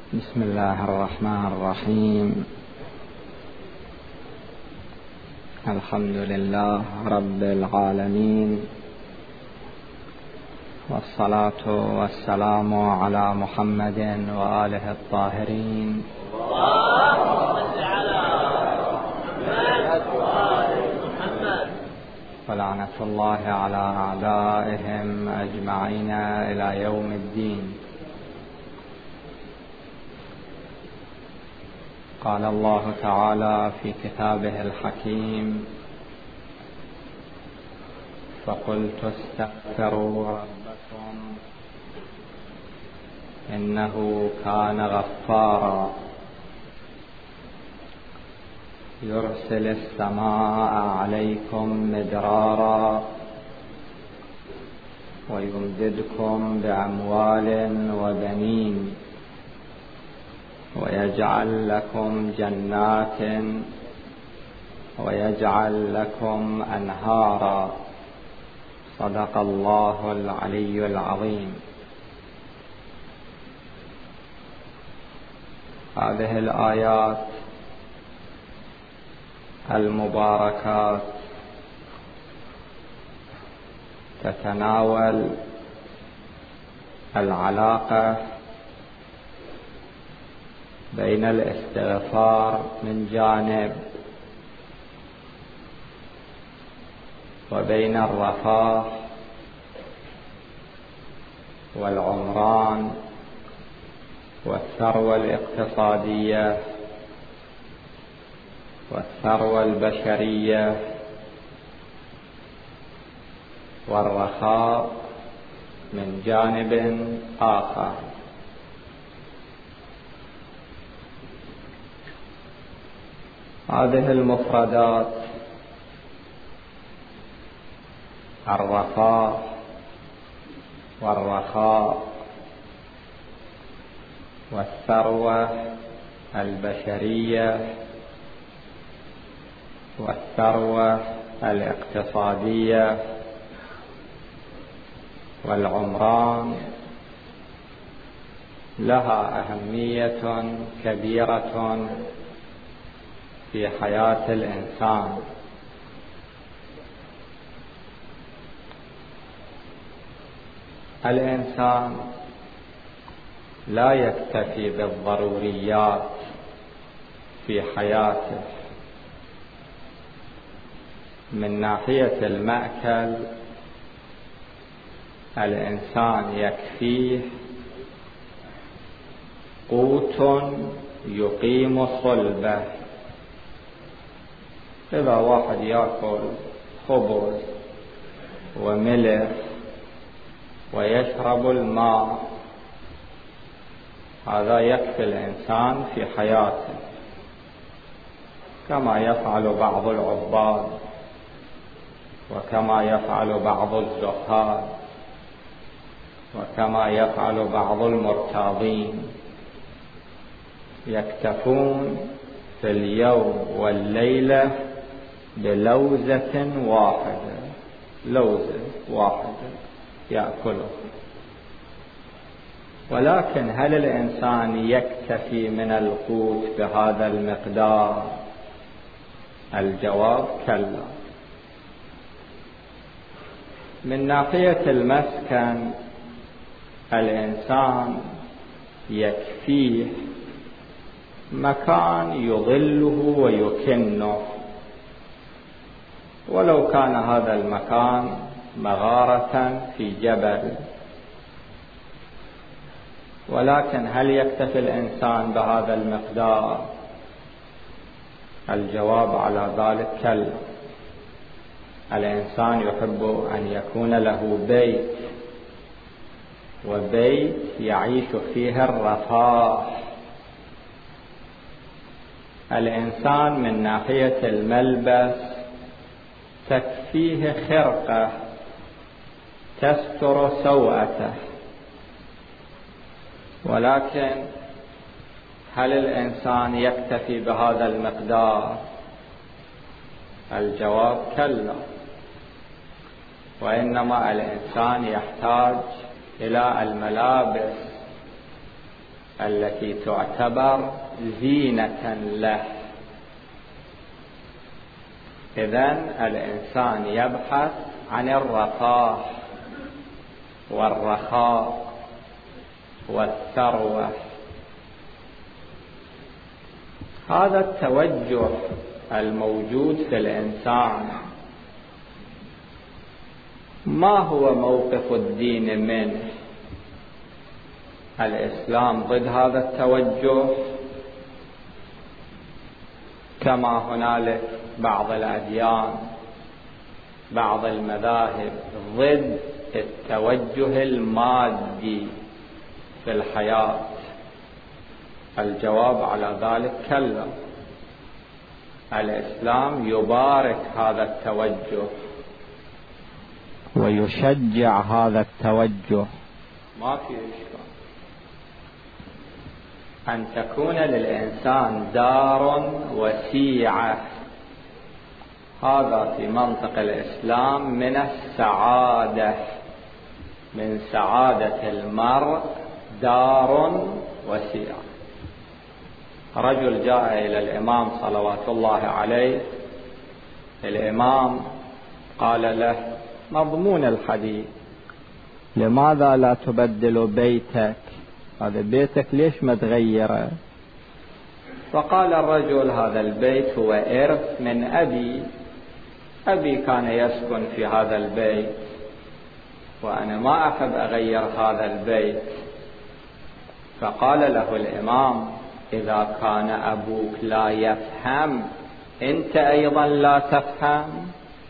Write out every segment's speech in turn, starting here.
بسم الله الرحمن الرحيم. الحمد لله رب العالمين، والصلاة والسلام على محمد وآله الطاهرين. ولعنة الله على أعدائهم أجمعين إلى يوم الدين. قال الله تعالى في كتابه الحكيم: فقلت استغفروا ربكم إنه كان غفارا يرسل السماء عليكم مدرارا ويمددكم بأموال وبنين ويجعل لكم جنات ويجعل لكم أنهارا. صدق الله العلي العظيم. هذه الآيات المباركات تتناول العلاقة بين الاستغفار من جانب وبين الرفاه والعمران والثروة الاقتصادية والثروة البشرية والرخاء من جانب آخر. هذه المفردات الرفاه والرخاء والثروة البشرية والثروة الاقتصادية والعمران لها أهمية كبيرة في حياة الإنسان. الإنسان لا يكتفي بالضروريات في حياته. من ناحية المأكل الإنسان يكفيه قوت يقيم صلبه. إذا واحد يأكل خبز وملح ويشرب الماء هذا يكفي الإنسان في حياته، كما يفعل بعض العباد وكما يفعل بعض الزهاد وكما يفعل بعض المرتاضين، يكتفون في اليوم والليلة بلوزة واحدة، لوزة واحدة يأكله. ولكن هل الإنسان يكتفي من القوت بهذا المقدار؟ الجواب كلا. من ناحية المسكن الإنسان يكفيه مكان يظله ويكنه، ولو كان هذا المكان مغارة في جبل. ولكن هل يكتفي الإنسان بهذا المقدار؟ الجواب على ذلك كلا. الإنسان يحب أن يكون له بيت، وبيت يعيش فيه الرفاه. الإنسان من ناحية الملبس تكفيه خرقة تستر سوءته. ولكن هل الإنسان يكتفي بهذا المقدار؟ الجواب كلا. وإنما الإنسان يحتاج إلى الملابس التي تعتبر زينة له. إذن الإنسان يبحث عن الرفاه والرخاء والثروة. هذا التوجه الموجود في الإنسان ما هو موقف الدين منه؟ الإسلام ضد هذا التوجه، كما هنالك بعض الأديان بعض المذاهب ضد التوجه المادي في الحياة. الجواب على ذلك كلا. الإسلام يبارك هذا التوجه ويشجع هذا التوجه، ما في إشكال أن تكون للإنسان دار وسيعة. هذا في منطق الإسلام من السعادة، من سعادة المرء دار وسيعة. رجل جاء إلى الإمام صلوات الله عليه، الإمام قال له: مضمون الحديث، لماذا لا تبدل بيتك؟ هذا بيتك ليش ما تغيره؟ فقال الرجل: هذا البيت هو إرث من أبي كان يسكن في هذا البيت، وأنا ما أحب أغير هذا البيت. فقال له الإمام: إذا كان أبوك لا يفهم، أنت أيضا لا تفهم.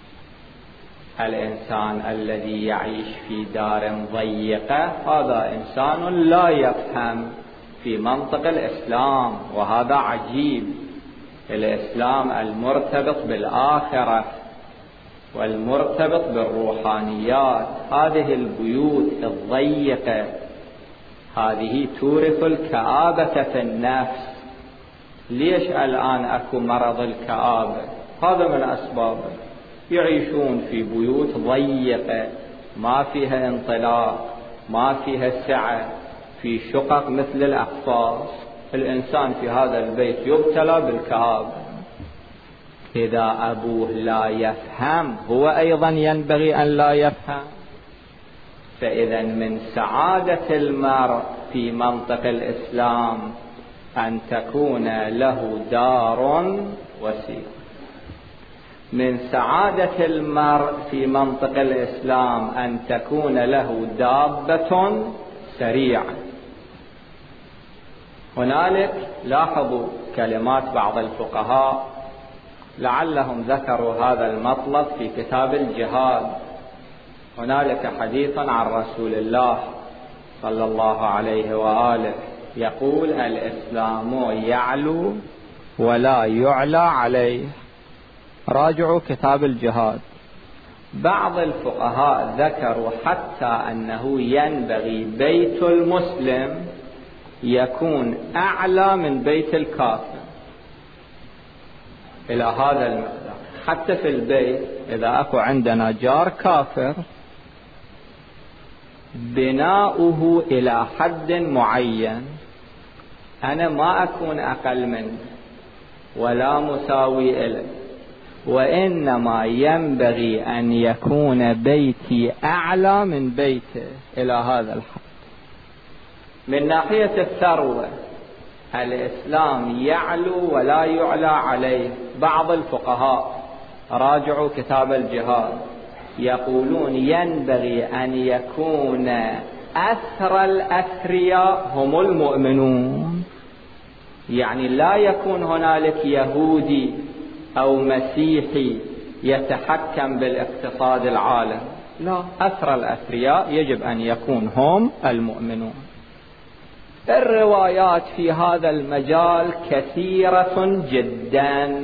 الإنسان الذي يعيش في دار ضيقة هذا إنسان لا يفهم في منطق الإسلام، وهذا عجيب. الإسلام المرتبط بالآخرة والمرتبط بالروحانيات، هذه البيوت الضيقة هذه تورث الكآبة في النفس. ليش الآن أكو مرض الكآبة؟ هذا من أسبابه. يعيشون في بيوت ضيقة ما فيها انطلاق، ما فيها سعة، في شقق مثل الأقفاص. الإنسان في هذا البيت يبتلى بالكآبة. إذا أبوه لا يفهم هو أيضا ينبغي أن لا يفهم. فإذا من سعادة المرء في منطق الإسلام أن تكون له دار وسيعة. من سعادة المرء في منطق الإسلام أن تكون له دابة سريعة. هنالك لاحظوا كلمات بعض الفقهاء لعلهم ذكروا هذا المطلب في كتاب الجهاد. هنالك حديث عن رسول الله صلى الله عليه وآله يقول: الإسلام يعلو ولا يعلى عليه. راجعوا كتاب الجهاد. بعض الفقهاء ذكروا حتى أنه ينبغي بيت المسلم يكون أعلى من بيت الكافر إلى هذا المقدار. حتى في البيت إذا أكو عندنا جار كافر بناؤه إلى حد معين، أنا ما أكون أقل منه ولا مساوي إليه، وإنما ينبغي أن يكون بيتي أعلى من بيته إلى هذا الحد. من ناحية الثروة الإسلام يعلو ولا يعلى عليه. بعض الفقهاء راجعوا كتاب الجهاد يقولون ينبغي أن يكون أثرى الأثرياء هم المؤمنون. يعني لا يكون هنالك يهودي أو مسيحي يتحكم بالاقتصاد العالم، لا، أثرى الأثرياء يجب أن يكون هم المؤمنون. الروايات في هذا المجال كثيرة جدا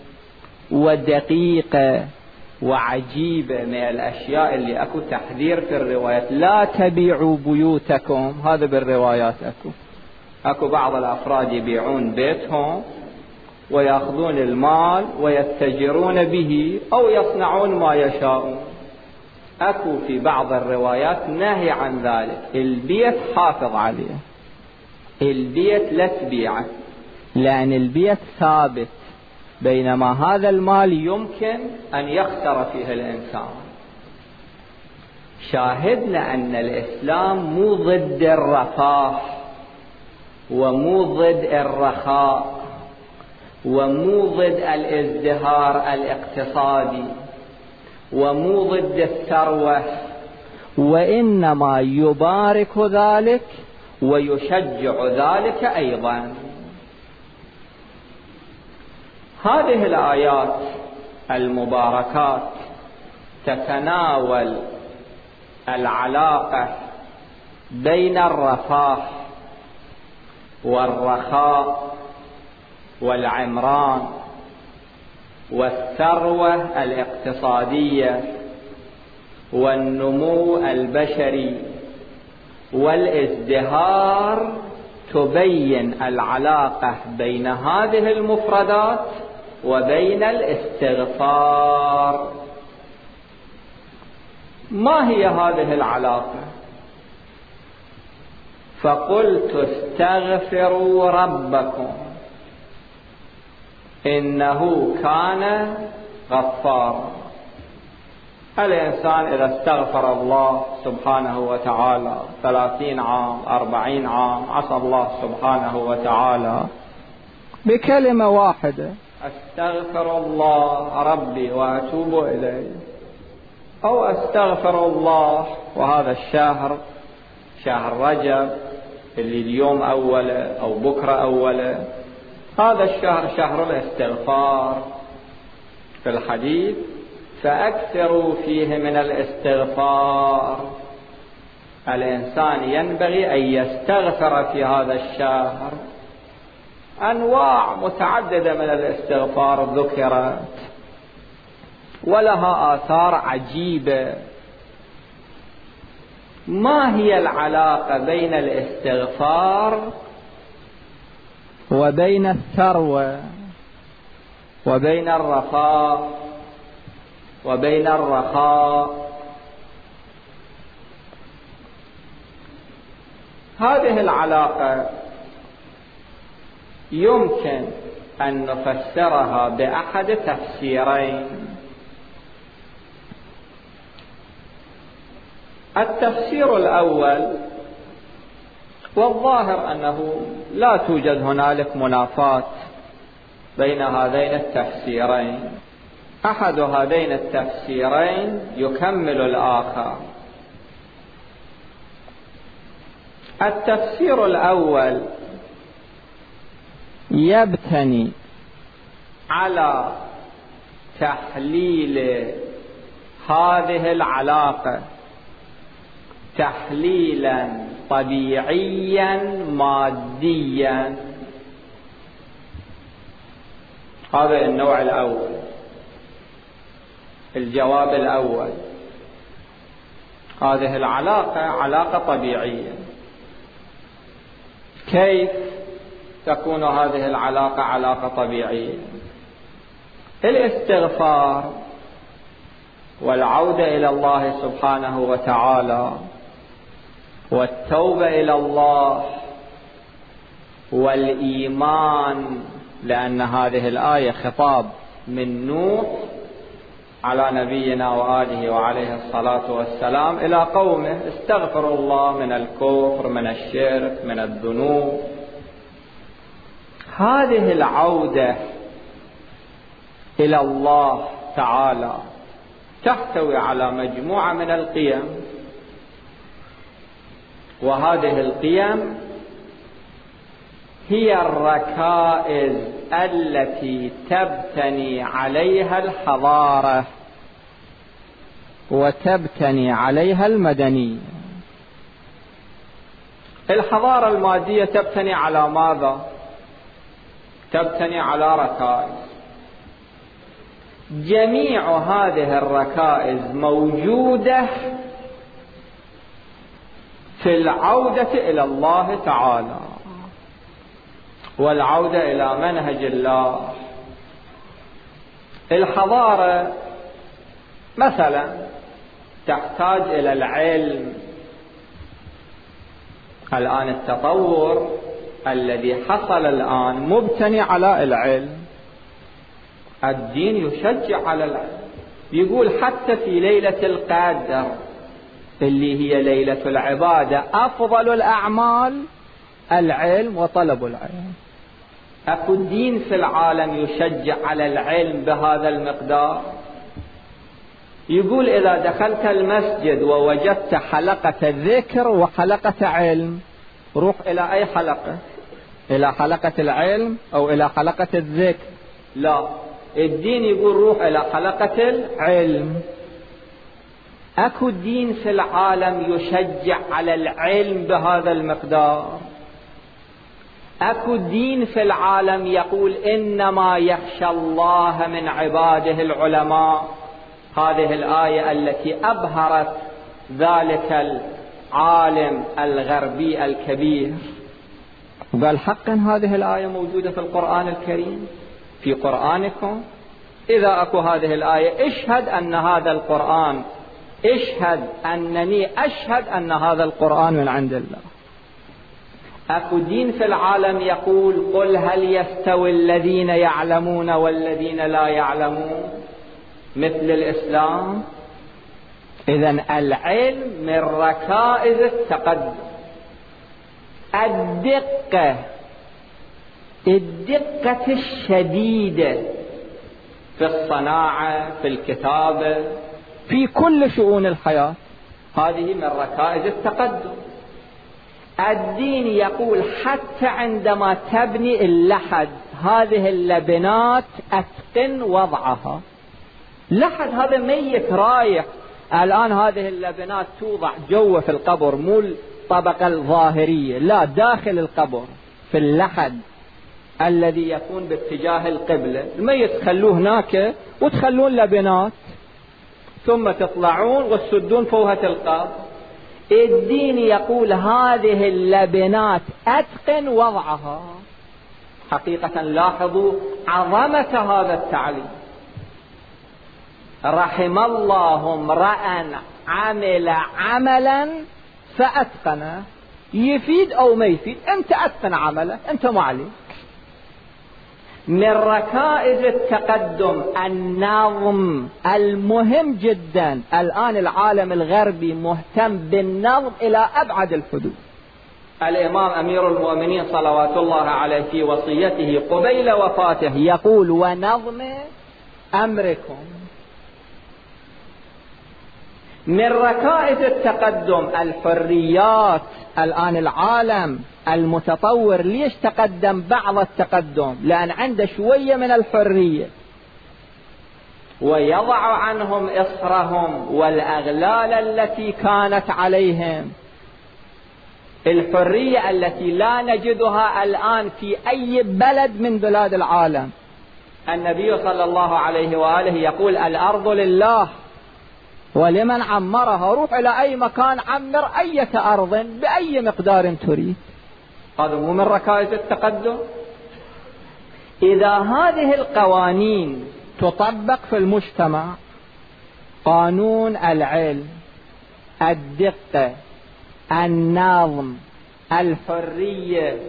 ودقيقة وعجيبة. من الأشياء اللي أكو تحذير في الروايات: لا تبيعوا بيوتكم. هذا بالروايات أكو بعض الأفراد يبيعون بيتهم ويأخذون المال ويتجرون به أو يصنعون ما يشاءون. أكو في بعض الروايات نهي عن ذلك. البيت حافظ عليه، البيت لا تبيعه، لأن البيت ثابت، بينما هذا المال يمكن أن يخسر فيه الإنسان. شاهدنا أن الإسلام مو ضد الرفاه ومو ضد الرخاء ومو ضد الازدهار الاقتصادي ومو ضد الثروة، وإنما يبارك ذلك ويشجع ذلك أيضا. هذه الآيات المباركات تتناول العلاقة بين الرفاه والرخاء والعمران والثروة الاقتصادية والنمو البشري والازدهار، تبين العلاقة بين هذه المفردات وبين الاستغفار. ما هي هذه العلاقة؟ فقلت استغفروا ربكم إنه كان غفارا. الإنسان إذا استغفر الله سبحانه وتعالى 30 عام 40 عام، عسى الله سبحانه وتعالى بكلمة واحدة استغفر الله ربي وأتوب إليه، أو أستغفر الله، وهذا الشهر شهر رجب اللي اليوم أوله أو بكرة أوله، هذا الشهر شهر الاستغفار في الحديث، فأكثروا فيه من الاستغفار. الإنسان ينبغي أن يستغفر في هذا الشهر. أنواع متعددة من الاستغفار ذكرت ولها آثار عجيبة. ما هي العلاقة بين الاستغفار وبين الثروة وبين الرفاه وبين الرخاء؟ هذه العلاقة يمكن أن نفسرها بأحد تفسيرين. التفسير الأول، والظاهر أنه لا توجد هنالك منافاة بين هذين التفسيرين، أحد هذين التفسيرين يكمل الآخر. التفسير الأول يبتني على تحليل هذه العلاقة تحليلا طبيعيا ماديا. هذا النوع الأول، الجواب الأول. هذه العلاقة علاقة طبيعية. كيف تكون هذه العلاقة علاقة طبيعية؟ الاستغفار والعودة إلى الله سبحانه وتعالى والتوبة إلى الله والإيمان، لأن هذه الآية خطاب من نوح على نبينا وآله وعليه الصلاة والسلام إلى قومه، استغفروا الله من الكفر من الشرك من الذنوب. هذه العودة إلى الله تعالى تحتوي على مجموعة من القيم، وهذه القيم هي الركائز التي تبتني عليها الحضارة وتبتني عليها المدنية. الحضارة المادية تبتني على ماذا؟ تبتني على ركائز. جميع هذه الركائز موجودة في العودة إلى الله تعالى والعودة إلى منهج الله. الحضارة مثلا تحتاج إلى العلم. الآن التطور الذي حصل الآن مبتني على العلم. الدين يشجع على العلم، يقول حتى في ليلة القدر اللي هي ليلة العبادة أفضل الأعمال العلم وطلب العلم. أكو دين في العالم يشجع على العلم بهذا المقدار؟ يقول إذا دخلت المسجد ووجدت حلقة ذكر وحلقة علم، روح إلى أي حلقة؟ إلى حلقة العلم أو إلى حلقة الذكر؟ لا، الدين يقول روح إلى حلقة العلم. أكو دين في العالم يشجع على العلم بهذا المقدار؟ أكو دين في العالم يقول إنما يخشى الله من عباده العلماء؟ هذه الآية التي أبهرت ذلك العالم الغربي الكبير، قال حقا هذه الآية موجودة في القرآن الكريم في قرآنكم. إذا أكو هذه الآية اشهد أن هذا القرآن، اشهد أنني أشهد أن هذا القرآن من عند الله. أكو دين في العالم يقول قل هل يستوي الذين يعلمون والذين لا يعلمون مثل الإسلام؟ إذن العلم من ركائز التقدم. الدقة الشديدة في الصناعة، في الكتابة، في كل شؤون الحياة، هذه من ركائز التقدم. الدين يقول حتى عندما تبني اللحد هذه اللبنات أتقن وضعها. لحد هذا ميت رايح، الآن هذه اللبنات توضع جوا في القبر، مو الطبقة الظاهرية، لا، داخل القبر في اللحد الذي يكون باتجاه القبلة. الميت تخلوه هناك وتخلون لبنات، ثم تطلعون وتسدون فوهة القبر. الدين يقول هذه اللبنات أتقن وضعها. حقيقة لاحظوا عظمة هذا التعليم. رحم الله امرأ عمل عملا فأتقنه، يفيد أو ما يفيد، أنت أتقن عمله، أنت ما عليك. من ركائز التقدم النظم المهم جدا. الآن العالم الغربي مهتم بالنظم إلى أبعد الحدود. الإمام أمير المؤمنين صلوات الله عليه في وصيته قبيل وفاته يقول ونظم أمركم. من ركائز التقدم الحريات. الآن العالم المتطور ليش تقدم بعض التقدم؟ لأن عنده شوية من الحرية، ويضع عنهم إصرهم والأغلال التي كانت عليهم. الحرية التي لا نجدها الآن في أي بلد من بلاد العالم. النبي صلى الله عليه وآله يقول الأرض لله ولمن عمرها. روح إلى أي مكان عمر أي أرض بأي مقدار تريد. هذا مو من ركائز التقدم؟ إذا هذه القوانين تطبق في المجتمع، قانون العلم، الدقة، النظم، الحرية،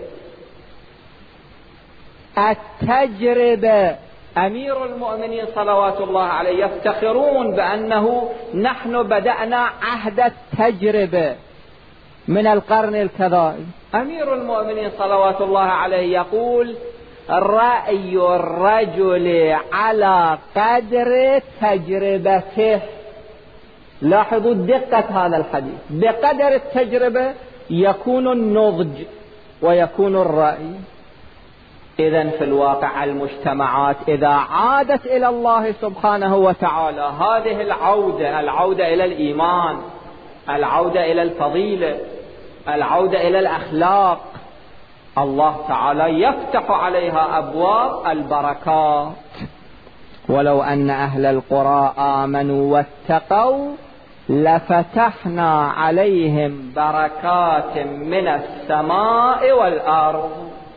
التجربة. أمير المؤمنين صلوات الله عليه يفتخرون بأنه نحن بدأنا عهد التجربة من القرن الكذائي. أمير المؤمنين صلوات الله عليه يقول رأي الرجل على قدر تجربته. لاحظوا دقة هذا الحديث. بقدر التجربة يكون النضج ويكون الرأي. إذن في الواقع المجتمعات إذا عادت إلى الله سبحانه وتعالى هذه العودة إلى الإيمان، العودة إلى الفضيلة، العودة إلى الأخلاق، الله تعالى يفتح عليها أبواب البركات. ولو أن أهل القرى آمنوا واتقوا لفتحنا عليهم بركات من السماء والأرض.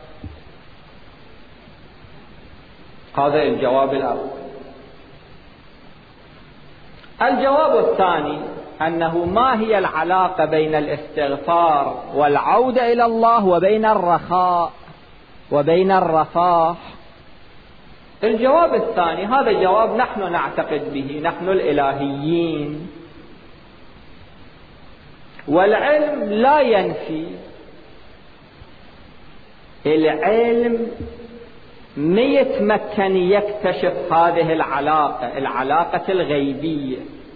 هذا الجواب الأول. الجواب الثاني أنه ما هي العلاقة بين الاستغفار والعودة إلى الله وبين الرخاء وبين الرفاه؟ الجواب الثاني، هذا جواب نحن نعتقد به، نحن الإلهيين، والعلم لا ينفي. العلم ما يتمكن يكتشف هذه العلاقة الغيبية.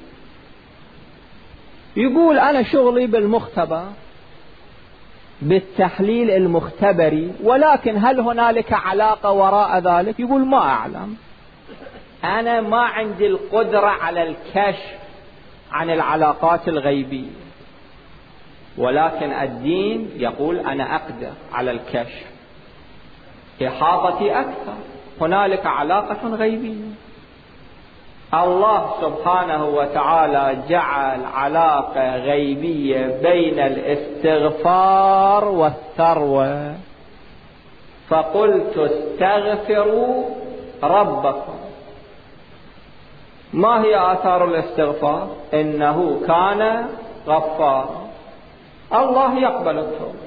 يقول أنا شغلي بالمختبر، بالتحليل المختبري، ولكن هل هنالك علاقة وراء ذلك؟ يقول ما أعلم، أنا ما عندي القدرة على الكشف عن العلاقات الغيبية، ولكن الدين يقول أنا أقدر على الكشف، إحاطتي أكثر، هنالك علاقة غيبية. الله سبحانه وتعالى جعل علاقة غيبية بين الاستغفار والثروة، فقلت استغفروا ربكم. ما هي آثار الاستغفار؟ إنه كان غفارا، الله يقبل التوبة.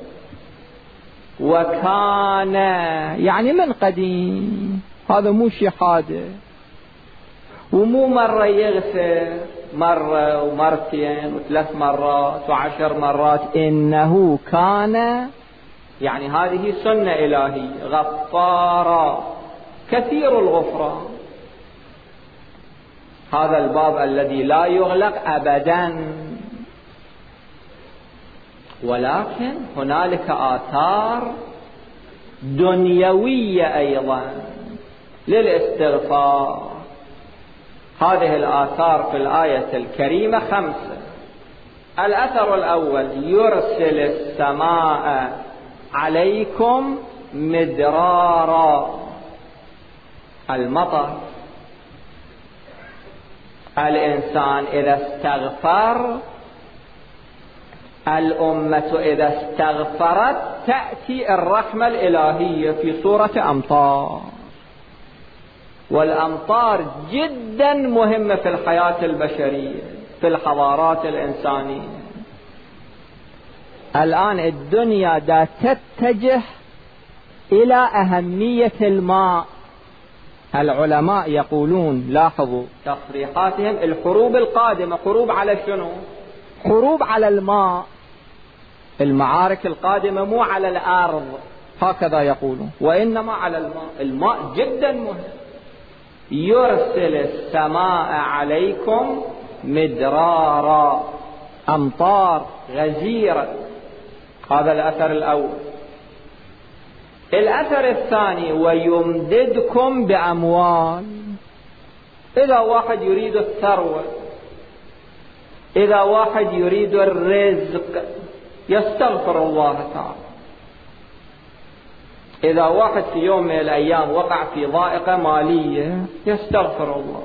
وكان يعني من قديم، هذا مو شيء حادث، ومو مرة يغفر، مرة ومرتين وثلاث مرات و10 مرات، إنه كان يعني هذه سنة إلهية، غفارا كثير الغفران. هذا الباب الذي لا يغلق أبدا. ولكن هنالك آثار دنيوية أيضا للاستغفار. هذه الآثار في الآية الكريمة 5. الأثر الأول: يرسل السماء عليكم مدرارا، المطر. الإنسان إذا استغفر، الأمة إذا استغفرت، تأتي الرحمة الإلهية في صورة أمطار. والأمطار جدا مهمة في الحياة البشرية، في الحضارات الإنسانية. الآن الدنيا دا تتجه إلى أهمية الماء. العلماء يقولون، لاحظوا تصريحاتهم، الحروب القادمة حروب على شنو؟ حروب على الماء. المعارك القادمة مو على الأرض هكذا يقولون، وإنما على الماء. الماء جدا مهم. يرسل السماء عليكم مدرارا، أمطار غزيرة. هذا الأثر الأول. الأثر الثاني: ويمددكم بأموال. إذا واحد يريد الثروة، إذا واحد يريد الرزق، يستغفر الله تعالى. إذا واحد في يوم من الأيام وقع في ضائقة مالية، يستغفر الله.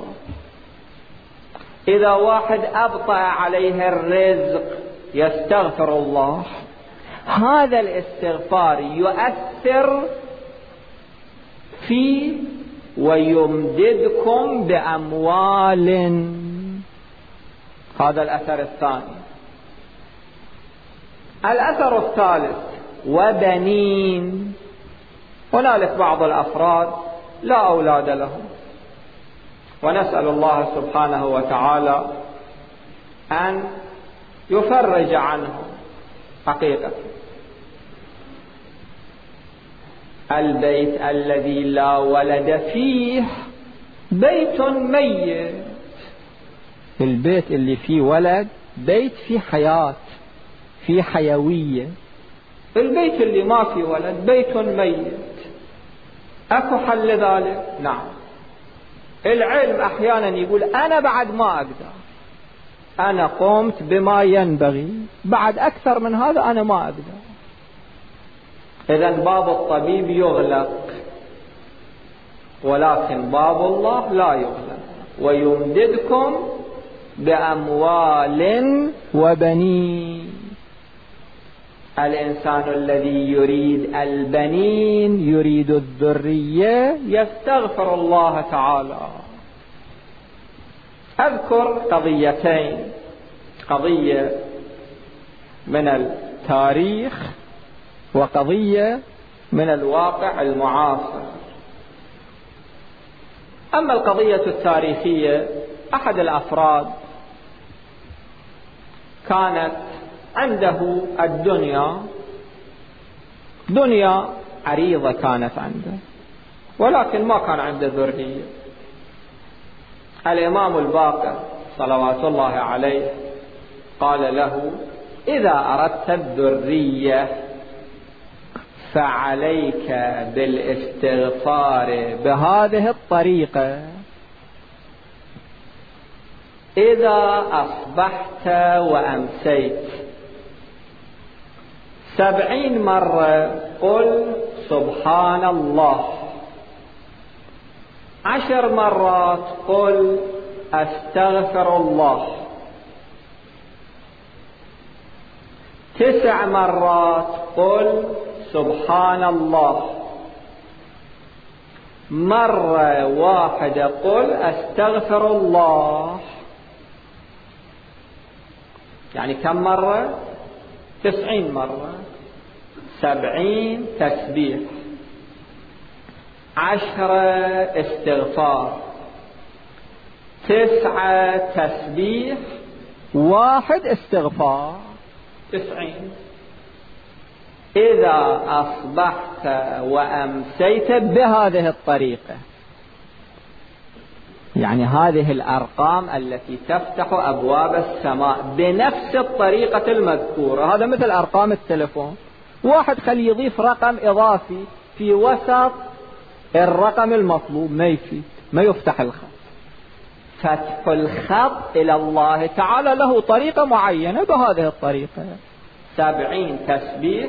إذا واحد أبطأ عليه الرزق، يستغفر الله. هذا الاستغفار يؤثر في ويمددكم بأموال. هذا الأثر الثاني. الأثر الثالث: وبنين. هنالك بعض الأفراد لا أولاد لهم، ونسأل الله سبحانه وتعالى أن يفرج عنهم. حقيقة البيت الذي لا ولد فيه بيت ميت. البيت اللي فيه ولد بيت فيه حياة، فيه حيوية. البيت اللي ما فيه ولد بيت ميت. أكو حل لذلك؟ نعم. العلم أحيانا يقول أنا بعد ما أقدر، أنا قمت بما ينبغي، بعد أكثر من هذا أنا ما أقدر. إذن باب الطبيب يغلق، ولكن باب الله لا يغلق. ويمددكم بأموال وبنين. الإنسان الذي يريد البنين، يريد الذرية، يستغفر الله تعالى. أذكر قضيتين. قضية من التاريخ وقضية من الواقع المعاصر. أما القضية التاريخية، أحد الأفراد كانت عنده الدنيا، دنيا عريضة كانت عنده، ولكن ما كان عنده ذرية. الإمام الباقر صلوات الله عليه قال له: إذا أردت الذرية فعليك بالاستغفار بهذه الطريقة: إذا أصبحت وأمسيت 70 مرة قل سبحان الله، 10 مرات قل أستغفر الله، 9 مرات قل سبحان الله، مرة واحدة قل أستغفر الله. يعني كم مرة؟ 90 مرة. 70 تسبيح، 10 استغفار، 9 تسبيح، 1 استغفار، 90. إذا أصبحت وأمسيت بهذه الطريقة، يعني هذه الأرقام التي تفتح أبواب السماء بنفس الطريقة المذكورة. هذا مثل أرقام التلفون، واحد خلي يضيف رقم إضافي في وسط الرقم المطلوب ما يفيد، ما يفتح الخط. فتح الخط إلى الله تعالى له طريقة معينة، بهذه الطريقة: 70 تسبيح،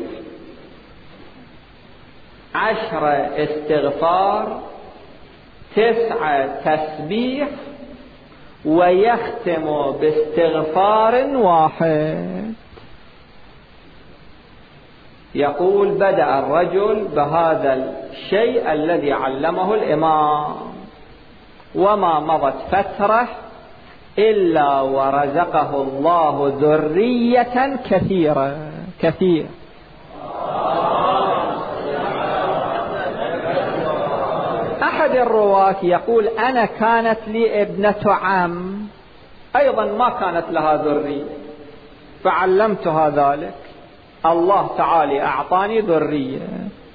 10 استغفار، 9 تسبيح، ويختم باستغفار 1. يقول: بدأ الرجل بهذا الشيء الذي علمه الإمام، وما مضت فترة إلا ورزقه الله ذرية كثيرة. أحد الرواة يقول: أنا كانت لي ابنة عم أيضا ما كانت لها ذرية، فعلمتها ذلك، الله تعالى أعطاني ذرية،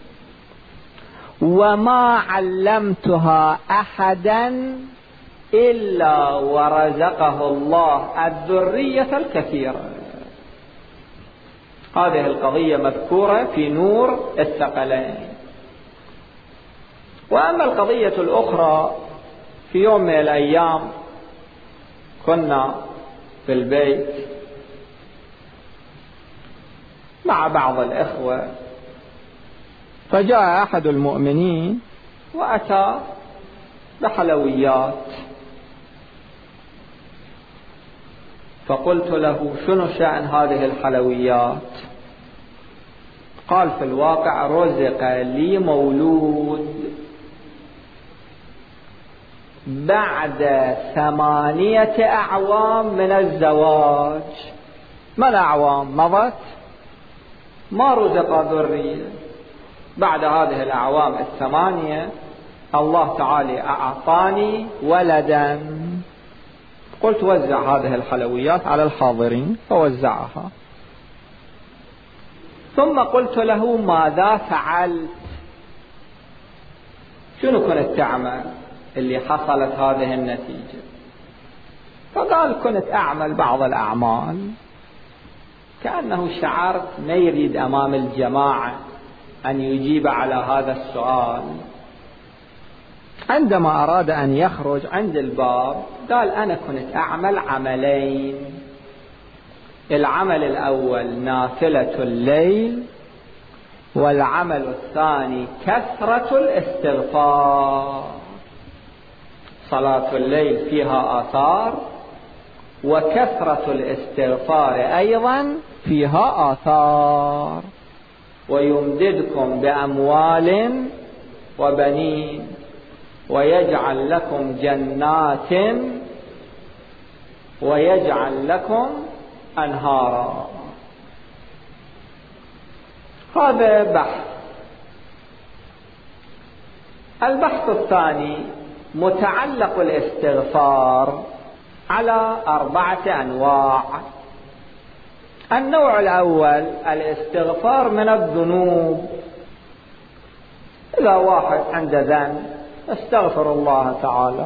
وما علمتها أحدا إلا ورزقه الله الذرية الكثيرة. هذه القضية مذكورة في نور الثقلين. وأما القضية الأخرى، في يوم من الأيام كنا في البيت مع بعض الإخوة، فجاء أحد المؤمنين وأتى بحلويات، فقلت له: شنو شأن هذه الحلويات؟ قال: في الواقع رزق لي مولود بعد 8 أعوام من الزواج. ما الأعوام مضت ما رزق ذرية، بعد هذه الأعوام 8 الله تعالى أعطاني ولدا. قلت: وزع هذه الحلويات على الحاضرين، فوزعها. ثم قلت له: ماذا فعلت؟ شنو كنت تعمل اللي حصلت هذه النتيجة؟ فقال: كنت أعمل بعض الأعمال. كأنه شعرت ما يريد أمام الجماعة أن يجيب على هذا السؤال. عندما أراد أن يخرج عند الباب قال: أنا كنت أعمل عملين. العمل الأول نافلة الليل، والعمل الثاني كثرة الاستغفار. صلاة الليل فيها آثار، وكثرة الاستغفار أيضا فيها آثار. ويمددكم بأموال وبنين، ويجعل لكم جنات، ويجعل لكم أنهارا. هذا بحث. البحث الثاني متعلق الاستغفار على 4 أنواع. النوع الأول الاستغفار من الذنوب. إذا واحد عنده ذنب استغفر الله تعالى.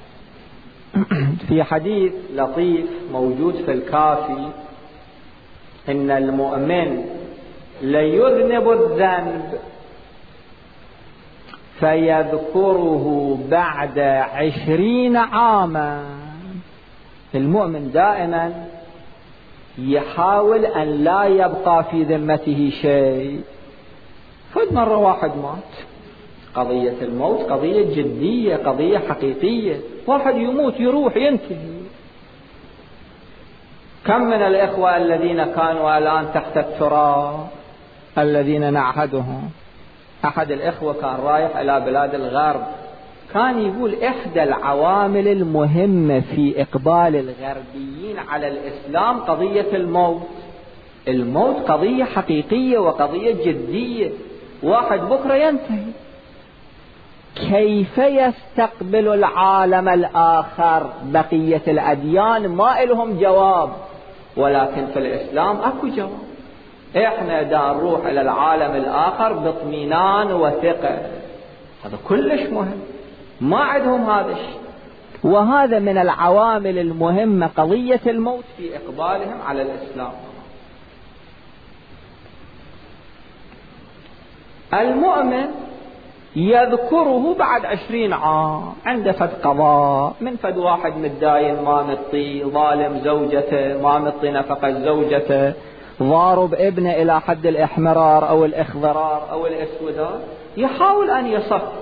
في حديث لطيف موجود في الكافي: إن المؤمن ليذنب الذنب فيذكره بعد 20 عاما. المؤمن دائما يحاول أن لا يبقى في ذمته شيء. فد مرة واحد مات، قضية الموت قضية جدية، قضية حقيقية. واحد يموت يروح ينتهي. كم من الإخوة الذين كانوا الآن تحت التراب الذين نعهدهم. أحد الإخوة كان رايح إلى بلاد الغرب، كان يقول إحدى العوامل المهمة في إقبال الغربيين على الإسلام قضية الموت. الموت قضية حقيقية وقضية جدية. واحد بكرة ينتهي. كيف يستقبل العالم الآخر بقية الأديان؟ ما إلهم جواب، ولكن في الإسلام أكو جواب. إحنا دا نروح إلى العالم الآخر باطمئنان وثقة. هذا كلش مهم، ما عندهم هذا الشيء. وهذا من العوامل المهمة قضية الموت في إقبالهم على الإسلام. المؤمن يذكره بعد 20 عام. عنده فد قضاء من فد واحد متداين، ما مطي، ظالم زوجته، ما مطي نفقة زوجته، ضارب ابنه إلى حد الإحمرار أو الإخضرار أو الإسودار، يحاول أن يصف.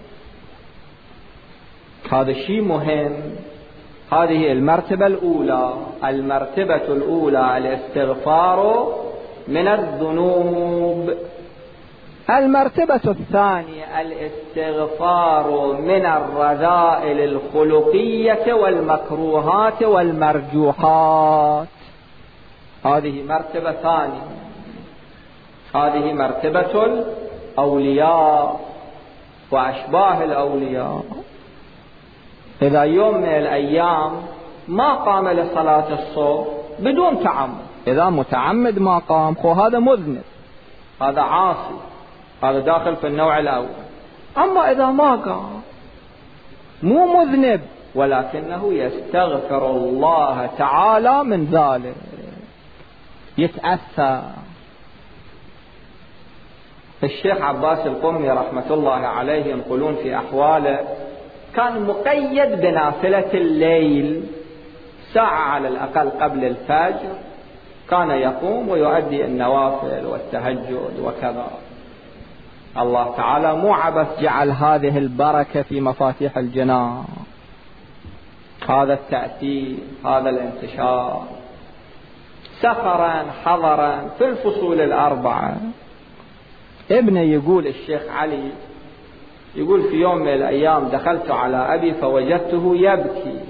هذا الشيء مهم. هذه المرتبة الأولى. المرتبة الأولى الاستغفار من الذنوب. المرتبة الثانية الاستغفار من الرذائل الخلقية والمكروهات والمرجوحات. هذه مرتبة ثانية. هذه مرتبة الأولياء وأشباه الأولياء. إذا يوم من الأيام ما قام لصلاة الصبح بدون تعمد، إذا متعمد ما قام، هذا مذنب، هذا عاصي، هذا داخل في النوع الأول. أما إذا ما قام مو مذنب، ولكنه يستغفر الله تعالى من ذلك، يتأثر. الشيخ عباس القمي رحمة الله عليه ينقلون في أحواله كان مقيد بنافلة الليل ساعة على الأقل قبل الفجر، كان يقوم ويؤدي النوافل والتهجد وكذا. الله تعالى مو عبث جعل هذه البركة في مفاتيح الجنان، هذا التأثير، هذا الانتشار سفرا حضرا في الفصول الأربعة. ابنه يقول الشيخ علي، يقول في يوم من الأيام دخلت على أبي فوجدته يبكي،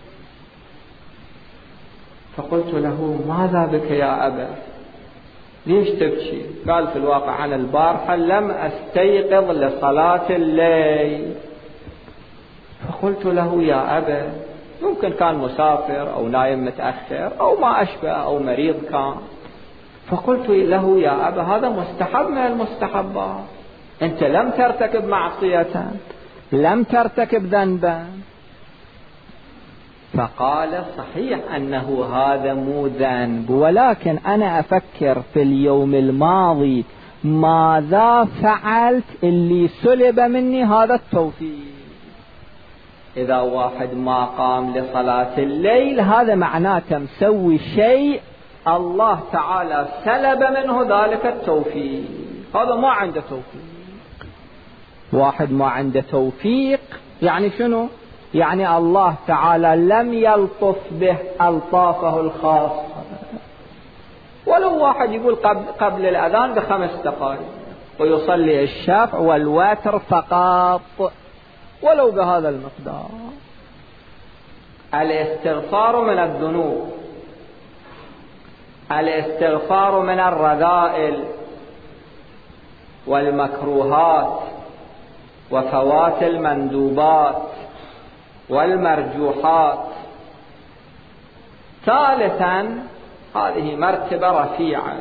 فقلت له ماذا بك يا أبا؟ ليش تبكي؟ قال في الواقع أنا البارحة لم أستيقظ لصلاة الليل. فقلت له يا أبا، ممكن كان مسافر أو نايم متأخر أو ما أشبه أو مريض كان. فقلت له يا أبا هذا مستحب من المستحبات، أنت لم ترتكب معصية، لم ترتكب ذنبا. فقال صحيح أنه هذا مو ذنب، ولكن أنا أفكر في اليوم الماضي ماذا فعلت اللي سلب مني هذا التوفيق. إذا واحد ما قام لصلاة الليل هذا معناته مسوي شيء الله تعالى سلب منه ذلك التوفيق. هذا ما عنده توفيق. واحد ما عنده توفيق يعني شنو؟ يعني الله تعالى لم يلطف به ألطافه الخاصة. ولو واحد يقول قبل الأذان ب5 دقائق ويصلي الشفع والوتر فقط ولو بهذا المقدار. الاستغفار من الذنوب. الاستغفار من الرذائل والمكروهات وفوات المندوبات والمرجوحات. ثالثا، هذه مرتبة رفيعة،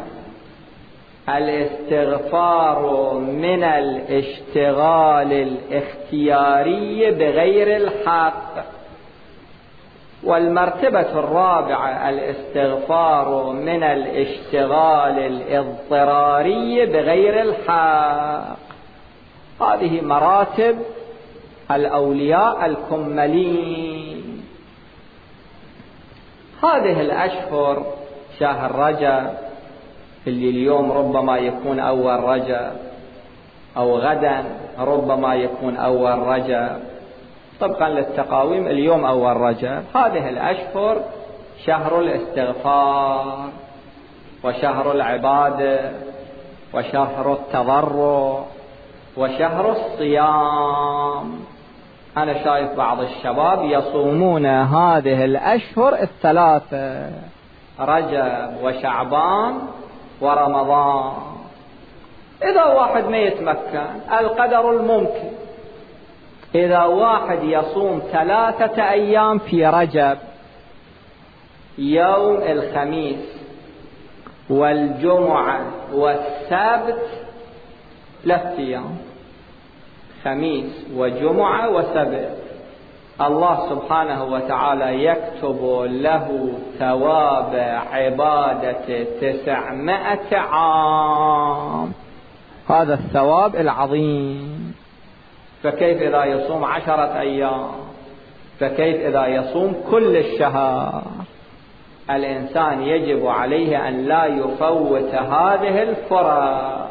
الاستغفار من الاشتغال الاختياري بغير الحق. والمرتبة الرابعة الاستغفار من الاشتغال الاضطراري بغير الحق. هذه مراتب الأولياء الكملين. هذه الأشهر، شهر رجب اللي اليوم ربما يكون أول رجب، أو غدا ربما يكون أول رجب، طبقا للتقاويم اليوم أول رجب. هذه الأشهر شهر الاستغفار وشهر العبادة وشهر التضرع وشهر الصيام. أنا شايف بعض الشباب يصومون هذه الأشهر الثلاثة، رجب وشعبان ورمضان. إذا واحد ما يتمكن، القدر الممكن، إذا واحد يصوم 3 أيام في رجب، يوم الخميس والجمعة والسبت، 3 أيام، خميس وجمعة وسبت، الله سبحانه وتعالى يكتب له ثواب عبادة 900 عام. هذا الثواب العظيم. فكيف إذا يصوم 10 أيام؟ فكيف إذا يصوم كل الشهر؟ الإنسان يجب عليه أن لا يفوت هذه الفرص.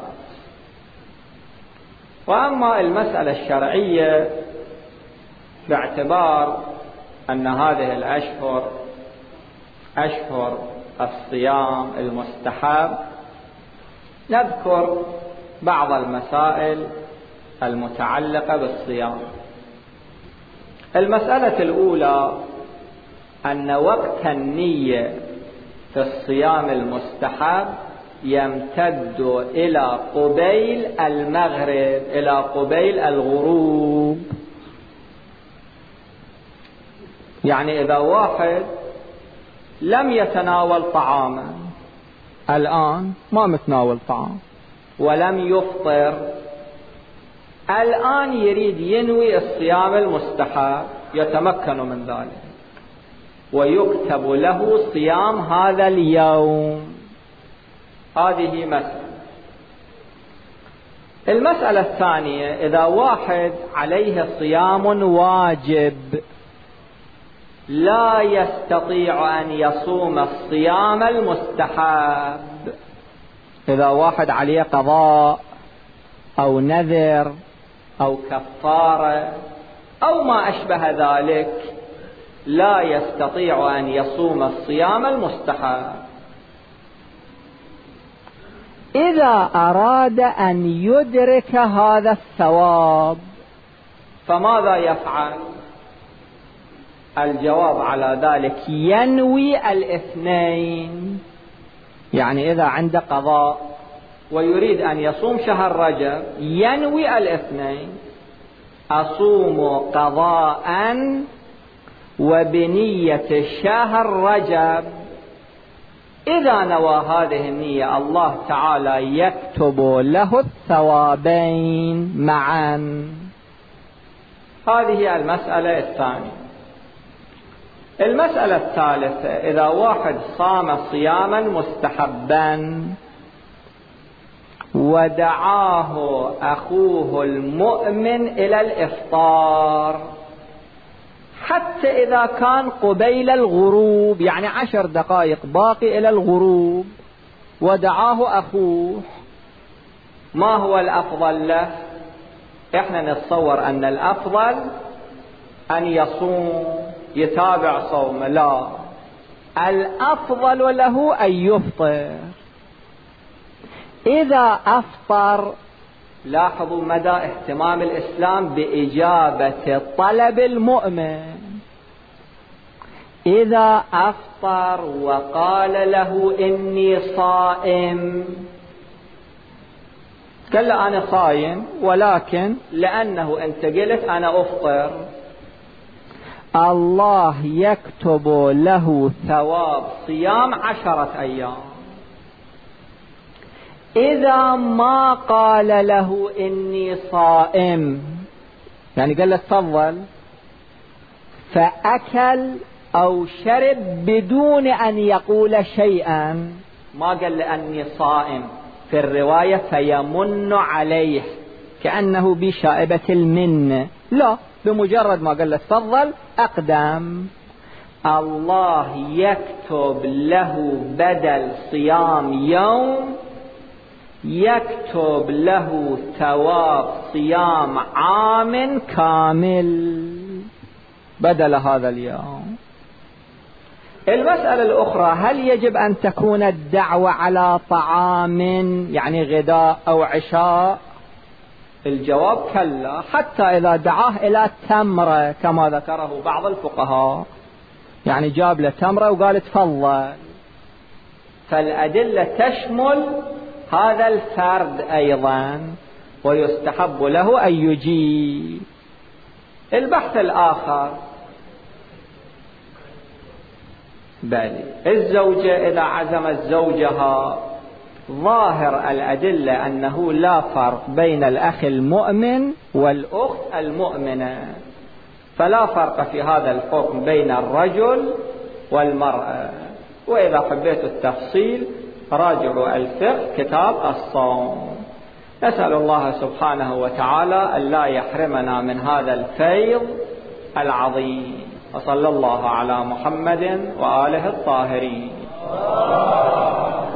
وأما المسألة الشرعية، باعتبار أن هذه الأشهر أشهر الصيام المستحب، نذكر بعض المسائل المتعلقة بالصيام. المسألة الأولى أن وقت النية في الصيام المستحب يمتد إلى قبيل المغرب، إلى قبيل الغروب. يعني إذا واحد لم يتناول طعاما، الآن ما متناول طعام ولم يفطر، الآن يريد ينوي الصيام المستحب، يتمكن من ذلك ويكتب له صيام هذا اليوم. هذه مسألة. المسألة الثانية، إذا واحد عليه صيام واجب لا يستطيع أن يصوم الصيام المستحب، إذا واحد عليه قضاء أو نذر أو كفارة أو ما أشبه ذلك، لا يستطيع أن يصوم الصيام المستحب. إذا أراد أن يدرك هذا الثواب فماذا يفعل؟ الجواب على ذلك ينوي الاثنين. يعني إذا عنده قضاء ويريد أن يصوم شهر رجب، ينوي الاثنين، أصوم قضاء وبنية شهر رجب. إذا نوى هذه النية، الله تعالى يكتب له الثوابين معا. هذه المسألة الثانية. المسألة الثالثة، إذا واحد صام صياما مستحبا ودعاه أخوه المؤمن إلى الإفطار، حتى إذا كان قبيل الغروب، يعني 10 دقائق باقي إلى الغروب، ودعاه أخوه، ما هو الأفضل له؟ إحنا نتصور أن الأفضل أن يصوم، يتابع صومه. لا، الأفضل له أن يفطر. إذا أفطر، لاحظوا مدى اهتمام الإسلام بإجابة طلب المؤمن. إذا أفطر وقال له إني صائم، قال له أنا صايم، ولكن لأنه أنت قلت أنا أفطر، الله يكتب له ثواب صيام 10 أيام. إذا ما قال له إني صائم، يعني قال له تفضل، فأكل أو شرب بدون أن يقول شيئا، ما قال له أني صائم في الرواية فيمن عليه كأنه بشائبة المن، لا، بمجرد ما قال له تفضل أقدم، الله يكتب له بدل صيام يوم، يكتب له ثواب صيام عام كامل بدل هذا اليوم. المسألة الأخرى، هل يجب أن تكون الدعوة على طعام يعني غداء أو عشاء؟ الجواب كلا، حتى إذا دعاه إلى تمرة كما ذكره بعض الفقهاء، يعني جاب له تمرة وقال تفضل، فالأدلة تشمل هذا الفرد أيضا، ويستحب له أن يجيب. البحث الآخر، بل الزوجة إذا عزمت زوجها، ظاهر الأدلة أنه لا فرق بين الأخ المؤمن والأخت المؤمنة، فلا فرق في هذا الحكم بين الرجل والمرأة. وإذا حبيت التفصيل راجعوا الفقه كتاب الصوم. نسأل الله سبحانه وتعالى أن لا يحرمنا من هذا الفيض العظيم، وصلى الله على محمد وآله الطاهرين.